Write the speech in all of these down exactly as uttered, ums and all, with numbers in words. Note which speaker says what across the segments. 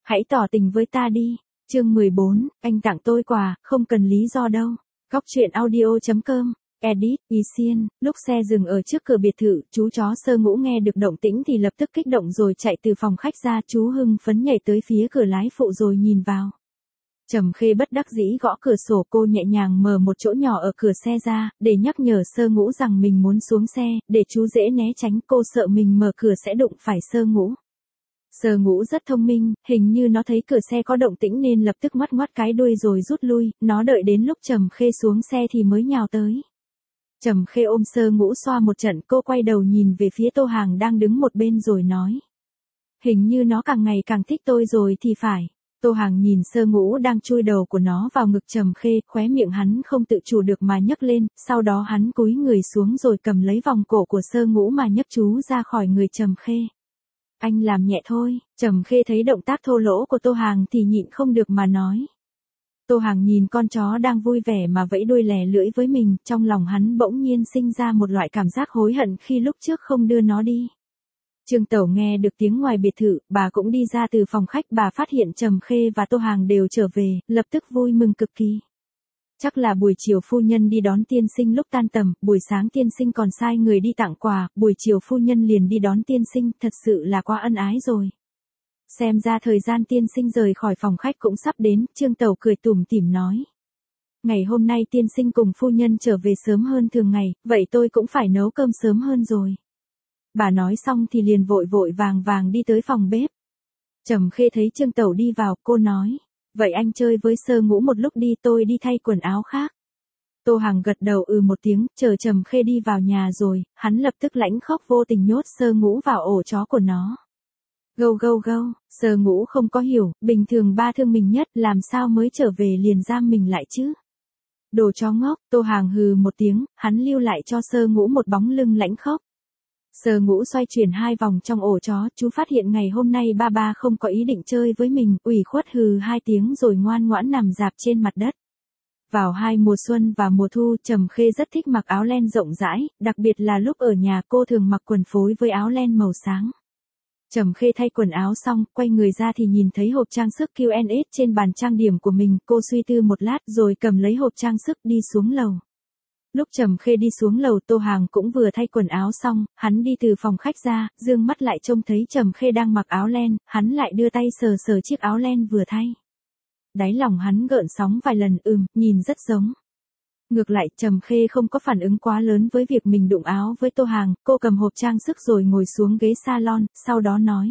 Speaker 1: Hãy tỏ tình với ta đi. Chương mười bốn, anh tặng tôi quà, không cần lý do đâu. Góc truyện audio chấm com. Edit, Y Xiên, lúc xe dừng ở trước cửa biệt thự, chú chó Sơ Ngũ nghe được động tĩnh thì lập tức kích động rồi chạy từ phòng khách ra, chú hưng phấn nhảy tới phía cửa lái phụ rồi nhìn vào. Trầm Khê bất đắc dĩ gõ cửa sổ, cô nhẹ nhàng mở một chỗ nhỏ ở cửa xe ra, để nhắc nhở Sơ Ngũ rằng mình muốn xuống xe, để chú dễ né tránh, cô sợ mình mở cửa sẽ đụng phải Sơ Ngũ. Sơ Ngũ rất thông minh, hình như nó thấy cửa xe có động tĩnh nên lập tức ngoắt ngoắt cái đuôi rồi rút lui, nó đợi đến lúc Trầm Khê xuống xe thì mới nhào tới. Trầm Khê ôm Sơ Ngũ xoa một trận, cô quay đầu nhìn về phía Tô Hàng đang đứng một bên rồi nói. Hình như nó càng ngày càng thích tôi rồi thì phải. Tô Hàng nhìn Sơ Ngũ đang chui đầu của nó vào ngực Trầm Khê, khóe miệng hắn không tự chủ được mà nhấc lên, sau đó hắn cúi người xuống rồi cầm lấy vòng cổ của Sơ Ngũ mà nhấc chú ra khỏi người Trầm Khê. Anh làm nhẹ thôi. Trầm Khê thấy động tác thô lỗ của Tô Hàng thì nhịn không được mà nói. Tô Hàng nhìn con chó đang vui vẻ mà vẫy đuôi lè lưỡi với mình, trong lòng hắn bỗng nhiên sinh ra một loại cảm giác hối hận khi lúc trước không đưa nó đi. Trương Tẩu nghe được tiếng ngoài biệt thự, bà cũng đi ra từ phòng khách, bà phát hiện Trầm Khê và Tô Hàng đều trở về, lập tức vui mừng cực kỳ. Chắc là buổi chiều phu nhân đi đón tiên sinh lúc tan tầm, buổi sáng tiên sinh còn sai người đi tặng quà, buổi chiều phu nhân liền đi đón tiên sinh, thật sự là quá ân ái rồi. Xem ra thời gian tiên sinh rời khỏi phòng khách cũng sắp đến, Trương Tẩu cười tủm tỉm nói. Ngày hôm nay tiên sinh cùng phu nhân trở về sớm hơn thường ngày, vậy tôi cũng phải nấu cơm sớm hơn rồi. Bà nói xong thì liền vội vội vàng vàng đi tới phòng bếp. Trầm Khê thấy Trương Tẩu đi vào, cô nói. Vậy anh chơi với Sơ Ngũ một lúc đi, tôi đi thay quần áo khác. Tô Hàng gật đầu ừ một tiếng, chờ Trầm Khê đi vào nhà rồi, hắn lập tức lãnh khóc vô tình nhốt Sơ Ngũ vào ổ chó của nó. Gâu gâu gâu, Sơ Ngũ không có hiểu, bình thường ba thương mình nhất, làm sao mới trở về liền giam mình lại chứ. Đồ chó ngốc, Tô Hàng hừ một tiếng, hắn lưu lại cho Sơ Ngũ một bóng lưng lãnh khóc. Sơ Ngũ xoay chuyển hai vòng trong ổ chó, chú phát hiện ngày hôm nay ba ba không có ý định chơi với mình, ủy khuất hừ hai tiếng rồi ngoan ngoãn nằm rạp trên mặt đất. Vào hai mùa xuân và mùa thu, Trầm Khê rất thích mặc áo len rộng rãi, đặc biệt là lúc ở nhà cô thường mặc quần phối với áo len màu sáng. Trầm Khê thay quần áo xong, quay người ra thì nhìn thấy hộp trang sức Q and S trên bàn trang điểm của mình, cô suy tư một lát rồi cầm lấy hộp trang sức đi xuống lầu. Lúc Trầm Khê đi xuống lầu, Tô Hàng cũng vừa thay quần áo xong, hắn đi từ phòng khách ra, dương mắt lại trông thấy Trầm Khê đang mặc áo len, hắn lại đưa tay sờ sờ chiếc áo len vừa thay. Đáy lòng hắn gợn sóng vài lần, ừm, nhìn rất giống. Ngược lại, Trầm Khê không có phản ứng quá lớn với việc mình đụng áo với Tô Hàng, cô cầm hộp trang sức rồi ngồi xuống ghế salon, sau đó nói.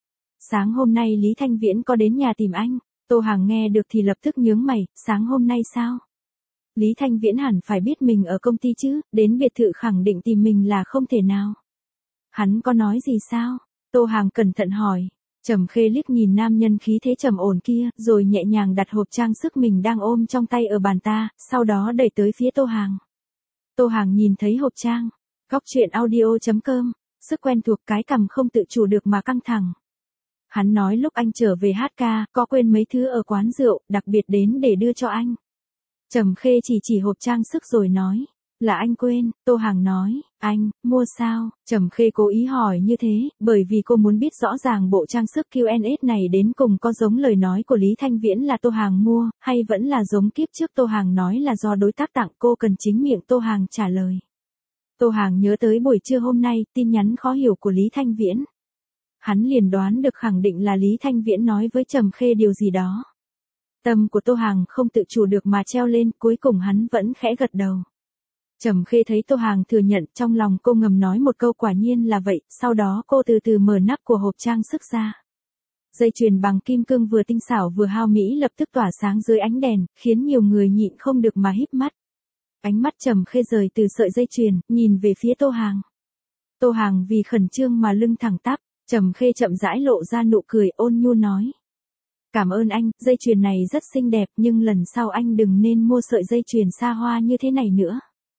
Speaker 1: Sáng hôm nay Lý Thanh Viễn có đến nhà tìm anh. Tô Hàng nghe được thì lập tức nhướng mày, sáng hôm nay sao? Lý Thanh Viễn hẳn phải biết mình ở công ty chứ, đến biệt thự khẳng định tìm mình là không thể nào. Hắn có nói gì sao? Tô Hàng cẩn thận hỏi. Trầm Khê liếc nhìn nam nhân khí thế trầm ổn kia, rồi nhẹ nhàng đặt hộp trang sức mình đang ôm trong tay ở bàn ta, sau đó đẩy tới phía Tô Hàng. Tô Hàng nhìn thấy hộp trang. Góc truyện audio chấm com. Sức quen thuộc, cái cằm không tự chủ được mà căng thẳng. Hắn nói lúc anh trở về hát ca, có quên mấy thứ ở quán rượu, đặc biệt đến để đưa cho anh. Trầm Khê chỉ chỉ hộp trang sức rồi nói. Là anh quên. Tô Hàng nói. Anh, mua sao? Trầm Khê cố ý hỏi như thế, bởi vì cô muốn biết rõ ràng bộ trang sức Q and S này đến cùng có giống lời nói của Lý Thanh Viễn là Tô Hàng mua, hay vẫn là giống kiếp trước Tô Hàng nói là do đối tác tặng, cô cần chính miệng Tô Hàng trả lời. Tô Hàng nhớ tới buổi trưa hôm nay, tin nhắn khó hiểu của Lý Thanh Viễn. Hắn liền đoán được khẳng định là Lý Thanh Viễn nói với Trầm Khê điều gì đó. Tâm của Tô Hàng không tự chủ được mà treo lên, cuối cùng hắn vẫn khẽ gật đầu. Trầm Khê thấy Tô Hàng thừa nhận, trong lòng cô ngầm nói một câu quả nhiên là vậy, sau đó cô từ từ mở nắp của hộp trang sức ra. Dây chuyền bằng kim cương vừa tinh xảo vừa hao mỹ lập tức tỏa sáng dưới ánh đèn, khiến nhiều người nhịn không được mà híp mắt. Ánh mắt Trầm Khê rời từ sợi dây chuyền, nhìn về phía Tô Hàng. Tô Hàng vì khẩn trương mà lưng thẳng tắp, Trầm Khê chậm rãi lộ ra nụ cười ôn nhu nói. Cảm ơn anh, dây chuyền này rất xinh đẹp nhưng lần sau anh đừng nên mua sợi dây chuyền xa hoa như thế này nữa.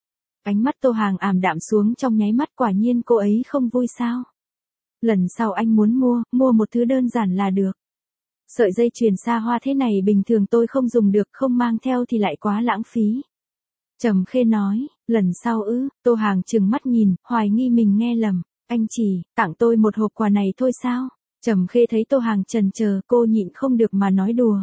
Speaker 1: Ánh mắt Tô Hàng ảm đạm xuống trong nháy mắt, quả nhiên cô ấy không vui sao. Lần sau anh muốn mua, mua một thứ đơn giản là được. Sợi dây chuyền xa hoa thế này bình thường tôi không dùng được, không mang theo thì lại quá lãng phí. Trầm Khê nói, lần sau ư? Tô Hàng trừng mắt nhìn, hoài nghi mình nghe lầm. Anh chỉ tặng tôi một hộp quà này thôi sao? Trầm Khê thấy Tô Hàng chần chờ, cô nhịn không được mà nói đùa.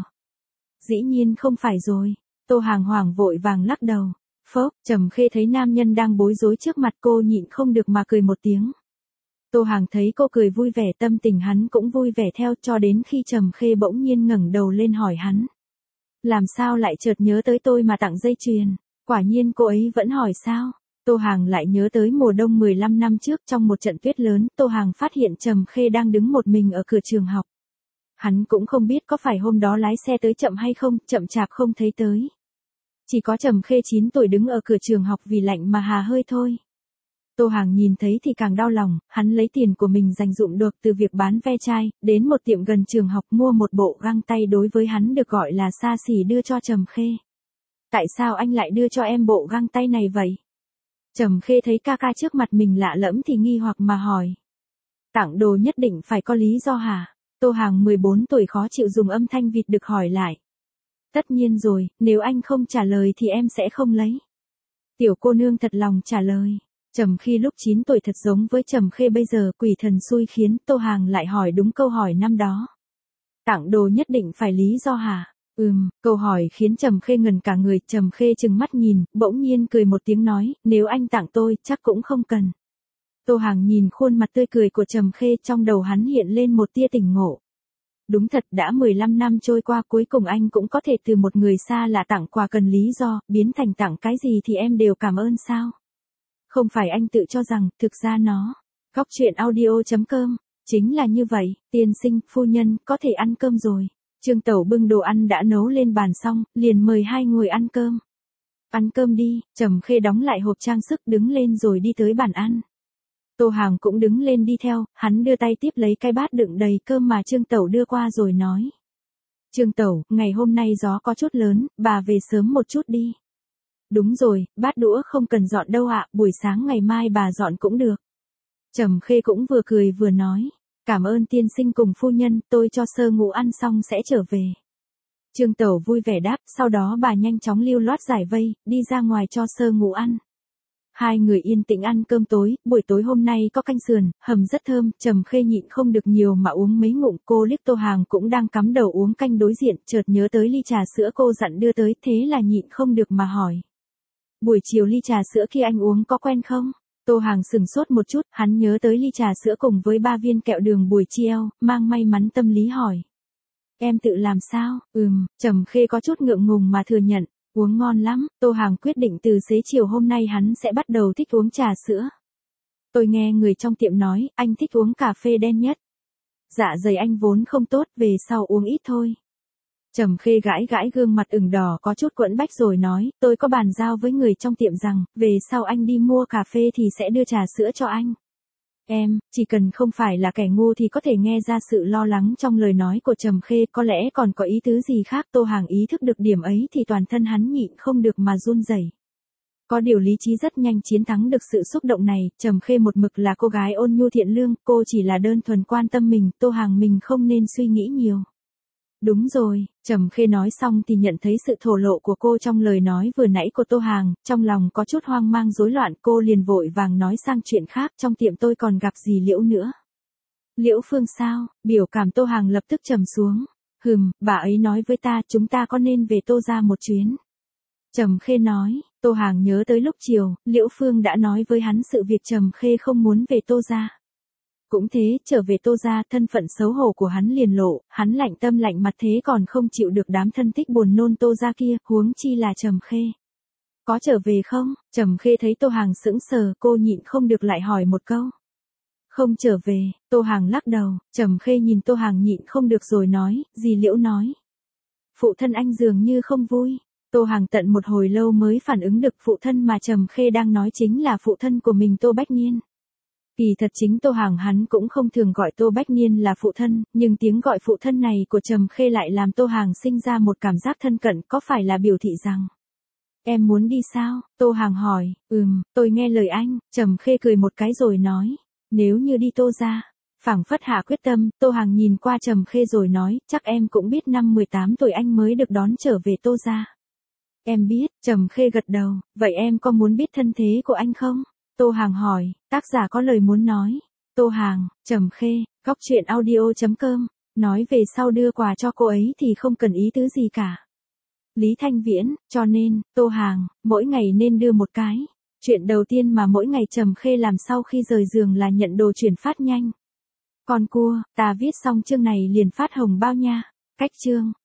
Speaker 1: Dĩ nhiên không phải rồi. Tô Hàng hoảng vội vàng lắc đầu. Phốc, Trầm Khê thấy nam nhân đang bối rối trước mặt cô nhịn không được mà cười một tiếng. Tô Hàng thấy cô cười vui vẻ, tâm tình hắn cũng vui vẻ theo, cho đến khi Trầm Khê bỗng nhiên ngẩng đầu lên hỏi hắn. Làm sao lại chợt nhớ tới tôi mà tặng dây chuyền? Quả nhiên cô ấy vẫn hỏi sao? Tô Hàng lại nhớ tới mùa đông mười lăm năm trước, trong một trận tuyết lớn, Tô Hàng phát hiện Trầm Khê đang đứng một mình ở cửa trường học. Hắn cũng không biết có phải hôm đó lái xe tới chậm hay không, chậm chạp không thấy tới. Chỉ có Trầm Khê chín tuổi đứng ở cửa trường học vì lạnh mà hà hơi thôi. Tô Hàng nhìn thấy thì càng đau lòng, hắn lấy tiền của mình dành dụm được từ việc bán ve chai, đến một tiệm gần trường học mua một bộ găng tay đối với hắn được gọi là xa xỉ đưa cho Trầm Khê. Tại sao anh lại đưa cho em bộ găng tay này vậy? Trầm Khê thấy ca ca trước mặt mình lạ lẫm thì nghi hoặc mà hỏi. Tặng đồ nhất định phải có lý do hả? Tô Hàng mười bốn tuổi khó chịu dùng âm thanh vịt được hỏi lại. Tất nhiên rồi, nếu anh không trả lời thì em sẽ không lấy. Tiểu cô nương thật lòng trả lời. Trầm Khê lúc chín tuổi thật giống với Trầm Khê bây giờ, quỷ thần xui khiến. Tô Hàng lại hỏi đúng câu hỏi năm đó. Tặng đồ nhất định phải lý do hả? Ừm, câu hỏi khiến Trầm Khê ngần cả người. Trầm Khê trừng mắt nhìn, bỗng nhiên cười một tiếng nói, nếu anh tặng tôi, chắc cũng không cần. Tô Hàng nhìn khuôn mặt tươi cười của Trầm Khê, trong đầu hắn hiện lên một tia tỉnh ngộ. Đúng thật, đã mười lăm năm trôi qua, cuối cùng anh cũng có thể từ một người xa lạ tặng quà cần lý do, biến thành tặng cái gì thì em đều cảm ơn sao? Không phải anh tự cho rằng, thực ra nó. Góc truyện audio chấm com, chính là như vậy, tiên sinh, phu nhân, có thể ăn cơm rồi. Trương Tẩu bưng đồ ăn đã nấu lên bàn xong, liền mời hai người ăn cơm. Ăn cơm đi, Trầm Khê đóng lại hộp trang sức đứng lên rồi đi tới bàn ăn. Tô Hàng cũng đứng lên đi theo, hắn đưa tay tiếp lấy cái bát đựng đầy cơm mà Trương Tẩu đưa qua rồi nói. Trương Tẩu, ngày hôm nay gió có chút lớn, bà về sớm một chút đi. Đúng rồi, bát đũa không cần dọn đâu ạ, buổi sáng ngày mai bà dọn cũng được. Trầm Khê cũng vừa cười vừa nói. Cảm ơn tiên sinh cùng phu nhân, tôi cho Sơ Ngũ ăn xong sẽ trở về. Trương Tẩu vui vẻ đáp, sau đó bà nhanh chóng lưu loát giải vây, đi ra ngoài cho Sơ Ngũ ăn. Hai người yên tĩnh ăn cơm tối, buổi tối hôm nay có canh sườn, hầm rất thơm, Trầm Khê nhịn không được nhiều mà uống mấy ngụm. Cô liếc Tô Hàng cũng đang cắm đầu uống canh đối diện, chợt nhớ tới ly trà sữa cô dặn đưa tới, thế là nhịn không được mà hỏi. Buổi chiều ly trà sữa khi anh uống có quen không? Tô Hàng sừng sốt một chút, hắn nhớ tới ly trà sữa cùng với ba viên kẹo đường buổi chiều, mang may mắn tâm lý hỏi. Em tự làm sao? Ừm, Trầm Khê có chút ngượng ngùng mà thừa nhận, uống ngon lắm. Tô Hàng quyết định từ xế chiều hôm nay hắn sẽ bắt đầu thích uống trà sữa. Tôi nghe người trong tiệm nói, anh thích uống cà phê đen nhất. Dạ dày anh vốn không tốt, về sau uống ít thôi. Trầm Khê gãi gãi gương mặt ửng đỏ có chút quẫn bách rồi nói, tôi có bàn giao với người trong tiệm rằng, về sau anh đi mua cà phê thì sẽ đưa trà sữa cho anh. Em, chỉ cần không phải là kẻ ngu thì có thể nghe ra sự lo lắng trong lời nói của Trầm Khê, có lẽ còn có ý tứ gì khác. Tô Hàng ý thức được điểm ấy thì toàn thân hắn nhịn không được mà run rẩy. Có điều lý trí rất nhanh chiến thắng được sự xúc động này. Trầm Khê một mực là cô gái ôn nhu thiện lương, cô chỉ là đơn thuần quan tâm mình, Tô Hàng mình không nên suy nghĩ nhiều. Đúng rồi, Trầm Khê nói xong thì nhận thấy sự thổ lộ của cô trong lời nói vừa nãy của Tô Hàng, trong lòng có chút hoang mang rối loạn, cô liền vội vàng nói sang chuyện khác, trong tiệm tôi còn gặp dì Liễu nữa. Liễu Phương sao? Biểu cảm Tô Hàng lập tức trầm xuống. Hừm, bà ấy nói với ta chúng ta có nên về Tô ra một chuyến. Trầm Khê nói, Tô Hàng nhớ tới lúc chiều, Liễu Phương đã nói với hắn sự việc Trầm Khê không muốn về Tô ra. Cũng thế, trở về Tô ra, thân phận xấu hổ của hắn liền lộ, hắn lạnh tâm lạnh mặt thế còn không chịu được đám thân thích buồn nôn Tô ra kia, huống chi là Trầm Khê. Có trở về không? Trầm Khê thấy Tô Hàng sững sờ, cô nhịn không được lại hỏi một câu. Không trở về, Tô Hàng lắc đầu. Trầm Khê nhìn Tô Hàng nhịn không được rồi nói, dì Liễu nói. Phụ thân anh dường như không vui. Tô Hàng tận một hồi lâu mới phản ứng được phụ thân mà Trầm Khê đang nói chính là phụ thân của mình Tô Bách Niên. Kỳ thật chính Tô Hàng hắn cũng không thường gọi Tô Bách Niên là phụ thân, nhưng tiếng gọi phụ thân này của Trầm Khê lại làm Tô Hàng sinh ra một cảm giác thân cận, có phải là biểu thị rằng. Em muốn đi sao? Tô Hàng hỏi. Ừm, tôi nghe lời anh. Trầm Khê cười một cái rồi nói. Nếu như đi Tô ra. Phảng phất hạ quyết tâm, Tô Hàng nhìn qua Trầm Khê rồi nói, chắc em cũng biết năm mười tám tuổi anh mới được đón trở về Tô ra. Em biết, Trầm Khê gật đầu, vậy em có muốn biết thân thế của anh không? Tô Hàng hỏi, tác giả có lời muốn nói. Tô Hàng, Trầm Khê, Cóc truyện audio chấm com, nói về sau đưa quà cho cô ấy thì không cần ý tứ gì cả. Lý Thanh Viễn, cho nên, Tô Hàng, mỗi ngày nên đưa một cái. Chuyện đầu tiên mà mỗi ngày Trầm Khê làm sau khi rời giường là nhận đồ chuyển phát nhanh. Con cua, ta viết xong chương này liền phát hồng bao nha. Cách chương.